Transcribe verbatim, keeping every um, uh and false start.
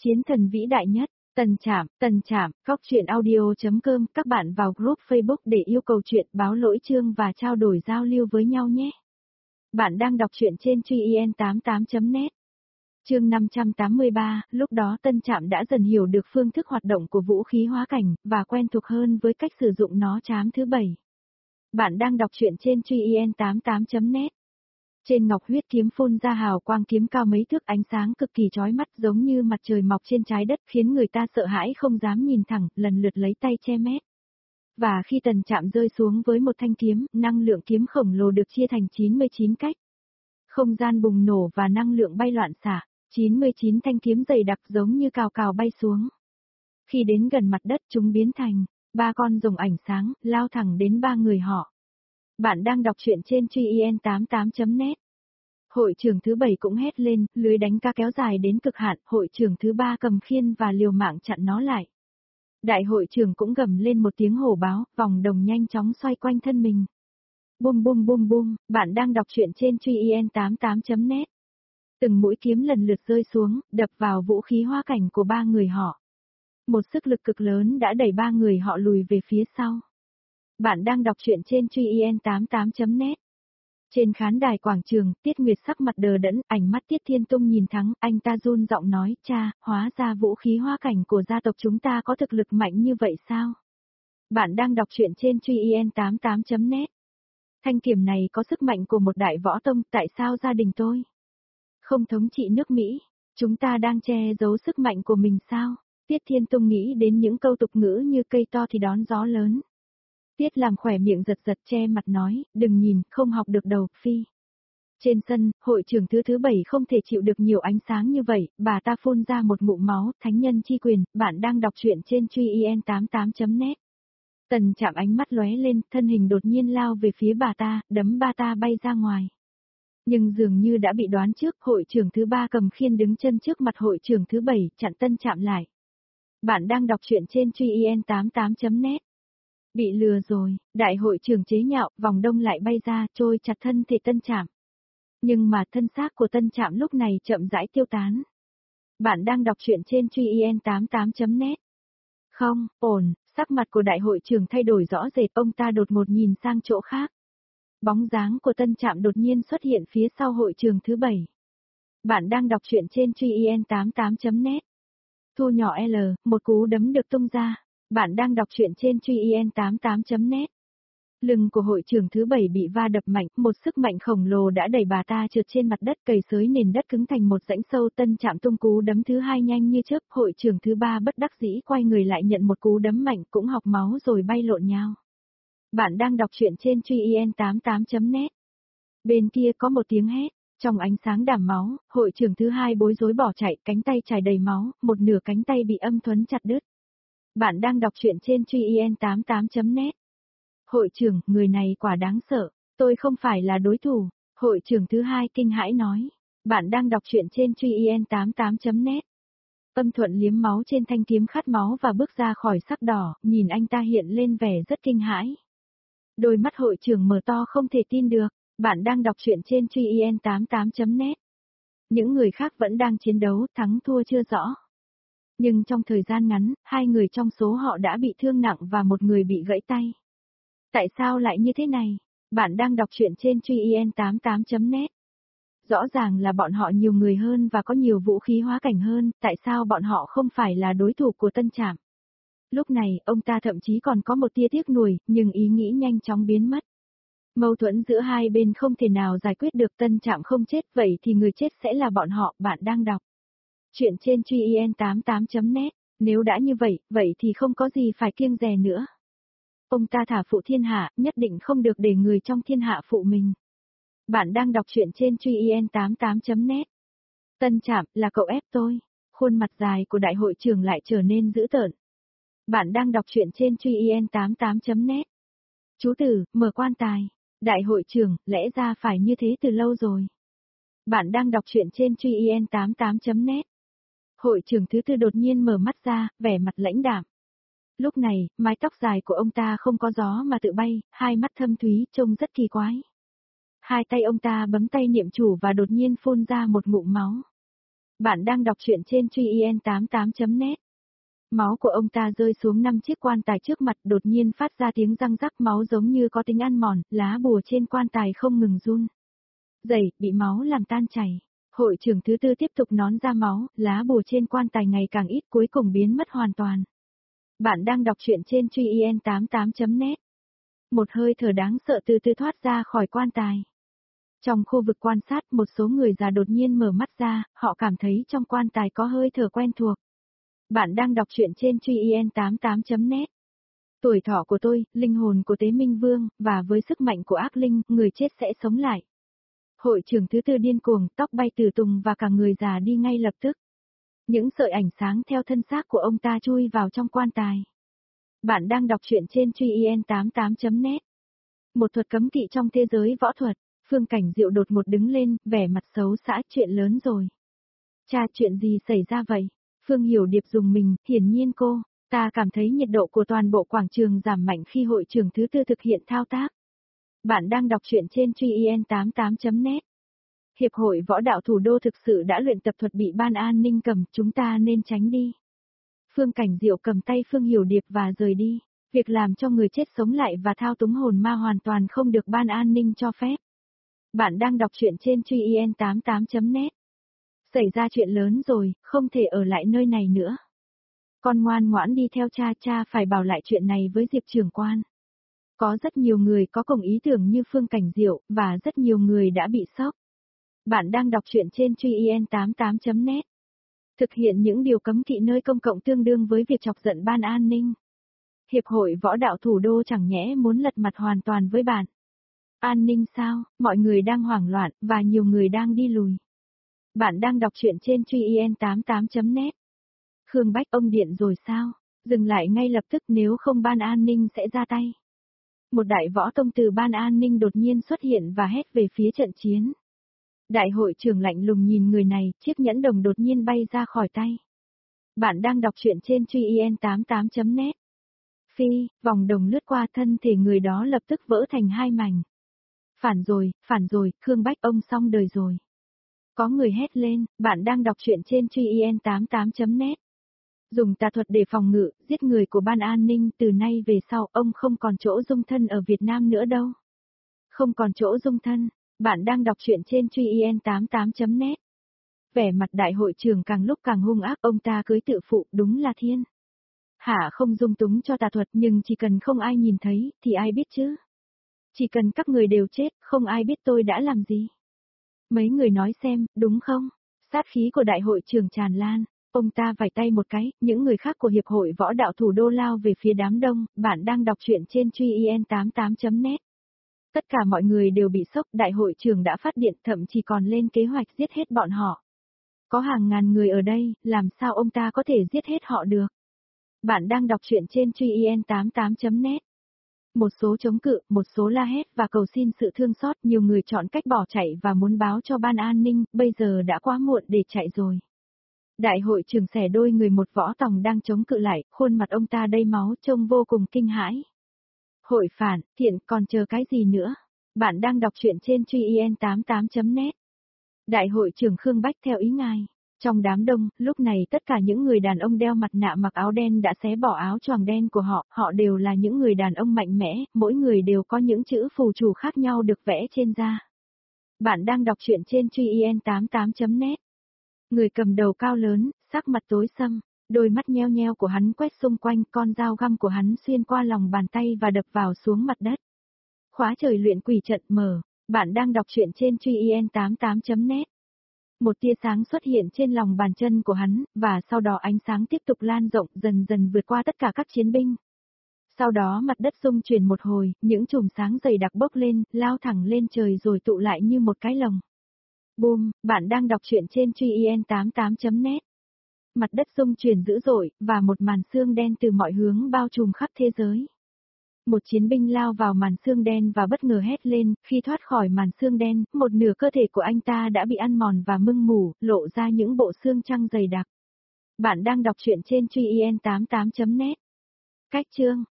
Chiến thần vĩ đại nhất, Tần Trạm, Tần Trạm, góc truyện audio chấm com, các bạn vào group Facebook để yêu cầu chuyện, báo lỗi chương và trao đổi giao lưu với nhau nhé. Bạn đang đọc truyện trên truy en tám mươi tám chấm net. Chương năm trăm tám mươi ba, lúc đó Tân Trạm đã dần hiểu được phương thức hoạt động của vũ khí hóa cảnh, và quen thuộc hơn với cách sử dụng nó. Chám thứ bảy. Bạn đang đọc truyện trên truy en tám mươi tám chấm net. Trên ngọc huyết kiếm phun ra hào quang kiếm cao mấy thước, ánh sáng cực kỳ chói mắt giống như mặt trời mọc trên trái đất, khiến người ta sợ hãi không dám nhìn thẳng, lần lượt lấy tay che mép. Và khi Tần Trạm rơi xuống với một thanh kiếm, năng lượng kiếm khổng lồ được chia thành chín mươi chín cách. Không gian bùng nổ và năng lượng bay loạn xạ, chín mươi chín thanh kiếm dày đặc giống như cào cào bay xuống. Khi đến gần mặt đất, chúng biến thành ba con rồng ảnh sáng, lao thẳng đến ba người họ. Bạn đang đọc truyện trên truy en tám mươi tám chấm net. Hội trưởng thứ bảy cũng hét lên, lưới đánh cá kéo dài đến cực hạn, hội trưởng thứ ba cầm khiên và liều mạng chặn nó lại. Đại hội trưởng cũng gầm lên một tiếng hổ báo, vòng đồng nhanh chóng xoay quanh thân mình. Bum bum bum bum, bạn đang đọc truyện trên truy en tám mươi tám chấm net. Từng mũi kiếm lần lượt rơi xuống, đập vào vũ khí hóa cảnh của ba người họ. Một sức lực cực lớn đã đẩy ba người họ lùi về phía sau. Bạn đang đọc truyện trên truy en tám mươi tám chấm net. Trên khán đài quảng trường, Tiết Nguyệt sắc mặt đờ đẫn, ánh mắt Tiết Thiên Tung nhìn thắng, anh ta run giọng nói, cha, hóa ra vũ khí hóa cảnh của gia tộc chúng ta có thực lực mạnh như vậy sao? Bạn đang đọc truyện trên truy en tám mươi tám chấm net. Thanh kiếm này có sức mạnh của một đại võ tông, tại sao gia đình tôi không thống trị nước Mỹ? Chúng ta đang che giấu sức mạnh của mình sao? Tiết Thiên Tung nghĩ đến những câu tục ngữ như cây to thì đón gió lớn. Tiết làm khỏe miệng giật giật che mặt nói, đừng nhìn, không học được đầu, phi. Trên sân, hội trưởng thứ thứ bảy không thể chịu được nhiều ánh sáng như vậy, bà ta phun ra một ngụm máu, thánh nhân chi quyền, bạn đang đọc truyện trên truy en tám mươi tám chấm net. Tần Trạm ánh mắt lóe lên, thân hình đột nhiên lao về phía bà ta, đấm bà ta bay ra ngoài. Nhưng dường như đã bị đoán trước, hội trưởng thứ ba cầm khiên đứng chân trước mặt hội trưởng thứ bảy, chặn Tân Trạm lại. Bạn đang đọc truyện trên truy en tám mươi tám chấm net. Bị lừa rồi, đại hội trưởng chế nhạo, vòng đông lại bay ra, trôi chặt thân thể Tân Trạm. Nhưng mà thân xác của Tân Trạm lúc này chậm rãi tiêu tán. Bạn đang đọc truyện trên truy en tám mươi tám chấm net. Không, ổn, sắc mặt của đại hội trưởng thay đổi rõ rệt, ông ta đột ngột nhìn sang chỗ khác. Bóng dáng của Tân Trạm đột nhiên xuất hiện phía sau hội trưởng thứ bảy. Bạn đang đọc truyện trên truy en tám mươi tám chấm net. Thu nhỏ L, một cú đấm được tung ra. Bạn đang đọc truyện trên truy en tám mươi tám chấm net. Lưng của hội trưởng thứ bảy bị va đập mạnh, một sức mạnh khổng lồ đã đẩy bà ta trượt trên mặt đất, cày xới nền đất cứng thành một rãnh sâu. Tân Trạm tung cú đấm thứ hai nhanh như chớp, hội trưởng thứ ba bất đắc dĩ quay người lại nhận một cú đấm mạnh, cũng học máu rồi bay lộn nhào. Bạn đang đọc truyện trên truy en tám mươi tám chấm net. Bên kia có một tiếng hét, trong ánh sáng đàm máu, hội trưởng thứ hai bối rối bỏ chạy, cánh tay trải đầy máu, một nửa cánh tay bị âm thuẫn chặt đứt. Bạn đang đọc truyện trên truy en tám mươi tám chấm net. Hội trưởng, người này quả đáng sợ, tôi không phải là đối thủ, hội trưởng thứ hai kinh hãi nói. Bạn đang đọc truyện trên truy en tám mươi tám chấm net. Âm Thuận liếm máu trên thanh kiếm khát máu và bước ra khỏi sắc đỏ, nhìn anh ta hiện lên vẻ rất kinh hãi. Đôi mắt hội trưởng mở to không thể tin được. Bạn đang đọc truyện trên truy en tám mươi tám chấm net. Những người khác vẫn đang chiến đấu, thắng thua chưa rõ. Nhưng trong thời gian ngắn, hai người trong số họ đã bị thương nặng và một người bị gãy tay. Tại sao lại như thế này? Bạn đang đọc truyện trên truy en tám mươi tám chấm net. Rõ ràng là bọn họ nhiều người hơn và có nhiều vũ khí hóa cảnh hơn, tại sao bọn họ không phải là đối thủ của Tân Trạm? Lúc này, ông ta thậm chí còn có một tia tiếc nuối, nhưng ý nghĩ nhanh chóng biến mất. Mâu thuẫn giữa hai bên không thể nào giải quyết được. Tân Trạm không chết, vậy thì người chết sẽ là bọn họ. Bạn đang đọc chuyện trên truy en tám mươi tám chấm net. Nếu đã như vậy, vậy thì không có gì phải kiêng dè nữa. Ông ta thả phụ thiên hạ, nhất định không được để người trong thiên hạ phụ mình. Bạn đang đọc chuyện trên truy en tám mươi tám chấm net. Tân Trạm, là cậu ép tôi. Khuôn mặt dài của đại hội trưởng lại trở nên dữ tợn. Bạn đang đọc chuyện trên truy en tám mươi tám chấm net. Chú Tử, mở quan tài. Đại hội trưởng, lẽ ra phải như thế từ lâu rồi. Bạn đang đọc chuyện trên truy en tám mươi tám chấm net. Hội trưởng thứ tư đột nhiên mở mắt ra, vẻ mặt lãnh đạm. Lúc này, mái tóc dài của ông ta không có gió mà tự bay, hai mắt thâm thúy, trông rất kỳ quái. Hai tay ông ta bấm tay niệm chủ và đột nhiên phun ra một ngụm máu. Bạn đang đọc truyện trên truy i en tám tám chấm net. Máu của ông ta rơi xuống năm chiếc quan tài trước mặt, đột nhiên phát ra tiếng răng rắc, máu giống như có tính ăn mòn, lá bùa trên quan tài không ngừng run rẩy, bị máu làm tan chảy. Hội trưởng thứ tư tiếp tục nón ra máu, lá bùa trên quan tài ngày càng ít, cuối cùng biến mất hoàn toàn. Bạn đang đọc truyện trên truy i en tám tám chấm net. Một hơi thở đáng sợ từ từ thoát ra khỏi quan tài. Trong khu vực quan sát, một số người già đột nhiên mở mắt ra, họ cảm thấy trong quan tài có hơi thở quen thuộc. Bạn đang đọc truyện trên truy i en tám tám chấm net. Tuổi thọ của tôi, linh hồn của Tế Minh Vương, và với sức mạnh của ác linh, người chết sẽ sống lại. Hội trưởng thứ tư điên cuồng, tóc bay tứ tung và cả người già đi ngay lập tức. Những sợi ảnh sáng theo thân xác của ông ta chui vào trong quan tài. Bạn đang đọc truyện trên truy i en tám tám chấm net. Một thuật cấm kỵ trong thế giới võ thuật. Phương Cảnh Diệu đột ngột đứng lên, vẻ mặt xấu xã, chuyện lớn rồi. Cha, chuyện gì xảy ra vậy? Phương Hiểu Điệp dùng mình, hiển nhiên cô, ta cảm thấy nhiệt độ của toàn bộ quảng trường giảm mạnh khi hội trưởng thứ tư thực hiện thao tác. Bạn đang đọc truyện trên truy i en tám tám chấm net. Hiệp hội võ đạo thủ đô thực sự đã luyện tập thuật bị ban an ninh cầm, chúng ta nên tránh đi. Phương Cảnh Diệu cầm tay Phương Hiểu Điệp và rời đi. Việc làm cho người chết sống lại và thao túng hồn ma hoàn toàn không được ban an ninh cho phép. Bạn đang đọc truyện trên truy i en tám tám chấm net. Xảy ra chuyện lớn rồi, không thể ở lại nơi này nữa. Con ngoan ngoãn đi theo cha, cha phải bảo lại chuyện này với Diệp trưởng quan. Có rất nhiều người có cùng ý tưởng như Phương Cảnh Diệu, và rất nhiều người đã bị sốc. Bạn đang đọc truyện trên truy i en tám tám chấm net. Thực hiện những điều cấm kỵ nơi công cộng tương đương với việc chọc giận ban an ninh. Hiệp hội võ đạo thủ đô chẳng nhẽ muốn lật mặt hoàn toàn với bạn. An ninh sao? Mọi người đang hoảng loạn, và nhiều người đang đi lùi. Bạn đang đọc truyện trên truy i en tám tám chấm net. Khương Bách, ông điện rồi sao? Dừng lại ngay lập tức, nếu không ban an ninh sẽ ra tay. Một đại võ tông từ ban an ninh đột nhiên xuất hiện và hét về phía trận chiến. Đại hội trưởng lạnh lùng nhìn người này, chiếc nhẫn đồng đột nhiên bay ra khỏi tay. Bạn đang đọc truyện trên truy i en tám tám chấm net. Phi, vòng đồng lướt qua thân thể người đó lập tức vỡ thành hai mảnh. Phản rồi, phản rồi, Khương Bách, ông xong đời rồi. Có người hét lên, bạn đang đọc truyện trên truy i en tám tám chấm net. Dùng tà thuật để phòng ngự, giết người của ban an ninh, từ nay về sau ông không còn chỗ dung thân ở Việt Nam nữa đâu. Không còn chỗ dung thân, bạn đang đọc truyện trên truy i en tám tám chấm net. Vẻ mặt đại hội trưởng càng lúc càng hung ác, ông ta cưới tự phụ, đúng là thiên. Hạ không dung túng cho tà thuật, nhưng chỉ cần không ai nhìn thấy, thì ai biết chứ. Chỉ cần các người đều chết, không ai biết tôi đã làm gì. Mấy người nói xem, đúng không? Sát khí của đại hội trưởng tràn lan. Ông ta vẩy tay một cái, những người khác của Hiệp hội võ đạo thủ đô lao về phía đám đông. Bạn đang đọc truyện trên truy i en tám tám chấm net. Tất cả mọi người đều bị sốc, đại hội trưởng đã phát điện, thậm chí còn lên kế hoạch giết hết bọn họ. Có hàng ngàn người ở đây, làm sao ông ta có thể giết hết họ được? Bạn đang đọc truyện trên truy i en tám tám chấm net. Một số chống cự, một số la hét và cầu xin sự thương xót, nhiều người chọn cách bỏ chạy và muốn báo cho ban an ninh, bây giờ đã quá muộn để chạy rồi. Đại hội trưởng xẻ đôi người một võ tòng đang chống cự lại, khuôn mặt ông ta đầy máu, trông vô cùng kinh hãi. Hội phản, thiện, còn chờ cái gì nữa? Bạn đang đọc truyện trên truy i en tám tám chấm net. Đại hội trưởng Khương Bách theo ý ngài. Trong đám đông, lúc này tất cả những người đàn ông đeo mặt nạ mặc áo đen đã xé bỏ áo choàng đen của họ, họ đều là những người đàn ông mạnh mẽ, mỗi người đều có những chữ phù chú khác nhau được vẽ trên da. Bạn đang đọc truyện trên truy i en tám tám chấm net. Người cầm đầu cao lớn, sắc mặt tối sầm, đôi mắt nheo nheo của hắn quét xung quanh, con dao găm của hắn xuyên qua lòng bàn tay và đập vào xuống mặt đất. Khóa trời luyện quỷ trận mở. Bạn đang đọc truyện trên truy i en tám tám chấm net. Một tia sáng xuất hiện trên lòng bàn chân của hắn, và sau đó ánh sáng tiếp tục lan rộng, dần dần vượt qua tất cả các chiến binh. Sau đó mặt đất rung chuyển một hồi, những chùm sáng dày đặc bốc lên, lao thẳng lên trời rồi tụ lại như một cái lồng. Boom, bạn đang đọc truyện trên truy i en tám tám chấm net. Mặt đất rung chuyển dữ dội, và một màn sương đen từ mọi hướng bao trùm khắp thế giới. Một chiến binh lao vào màn sương đen và bất ngờ hét lên, khi thoát khỏi màn sương đen, một nửa cơ thể của anh ta đã bị ăn mòn và mưng mủ, lộ ra những bộ xương trăng dày đặc. Bạn đang đọc truyện trên truy i en tám tám chấm net. Cách chương